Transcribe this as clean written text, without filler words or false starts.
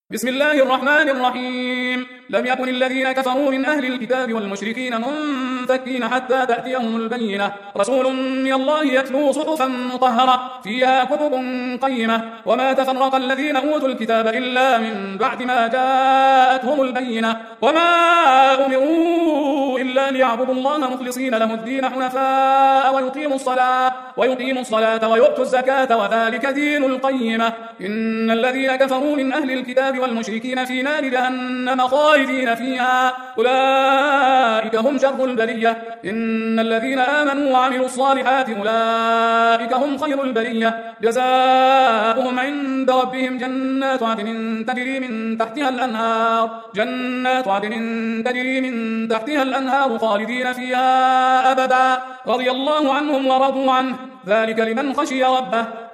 بسم الله الرحمن الرحيم. لم يكن الذين كفروا من أهل الكتاب والمشركين منفكين حتى تأتيهم البينة، رسول من الله يتلو صحفا مطهرة فيها كتب قيمة. وما تفرق الذين أوتوا الكتاب إلا من بعد ما جاءتهم البينة، وما أمروا إلا ليعبدوا الله مخلصين له الدين حنفاء ويقيموا الصلاة ويؤتوا الزكاة وذلك دين القيمة. إن الذين كفروا من أهل الكتاب والمشركين في نار جهنم خالدين فيها، أولئك هم شر البرية. إن الذين آمنوا وعملوا الصالحات أولئك هم خير البرية، جزاؤهم عند ربهم جنات عدن تجري من تحتها الأنهار خالدين فيها أبدا، رضي الله عنهم ورضوا عنه، ذلك لمن خشي ربه.